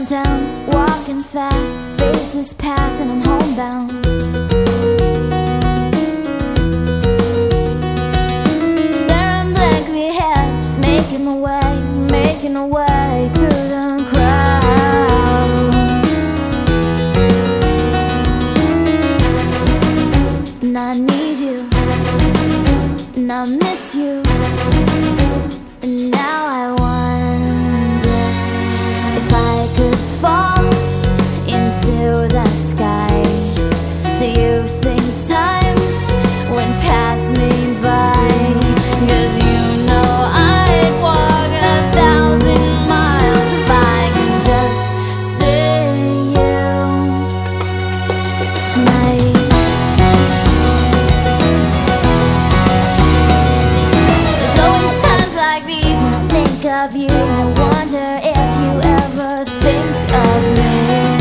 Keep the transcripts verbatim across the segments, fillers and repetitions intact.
downtown, walking fast, faces pass and I'm homebound. Staring blankly ahead, just making my way, making my way through the crowd. And I need you, and I miss you, and now I wonder if I could fall into the sky. Do you think time would pass me by? 'Cause you know I'd walk a thousand miles if I could just see you tonight. There's always times like these when I think of you, and I wonder if you ever think of me.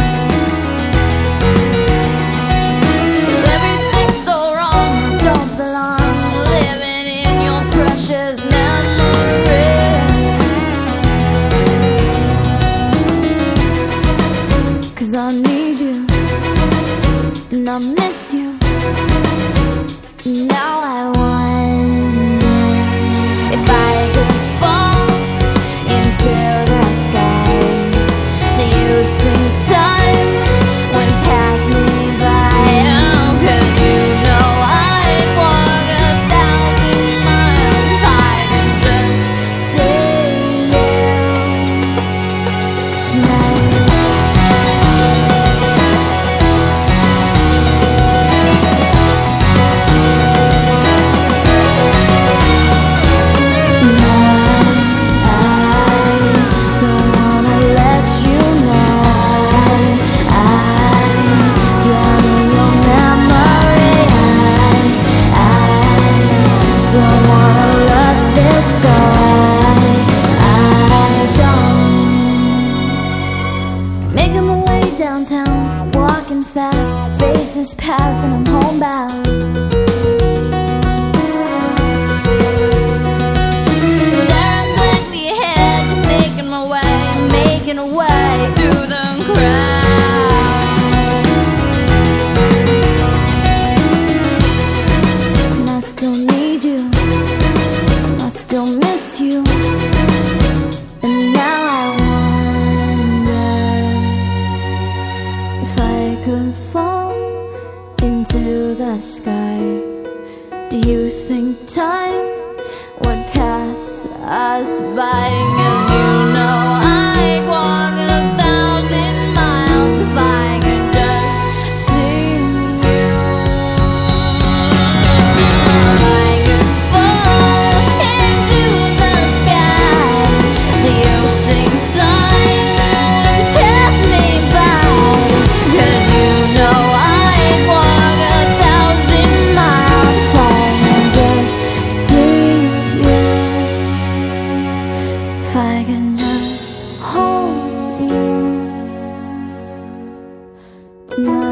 'Cause everything's so wrong and I don't belong, living in your precious memory. 'Cause I need you, and I miss you, and now I wonder if I could fall into the sky. Do you think time would pass me by? Oh, 'cause you know I'd walk a thousand miles if I could just see you tonight. Making my way downtown, walking fast, faces pass and I'm homebound. Staring blankly ahead, just making my way, making a way through the crowd. And I still need you, I still miss you, and now I wonder if I could fall into the sky. Do you think time would pass us by? 'Cause you know I'd walk a thousand miles if I could just see you. If I could fall into the sky, do you think time would pass me by? 'Cause you know I'd walk a thousand miles if I could just see you. If I can just hold you tonight.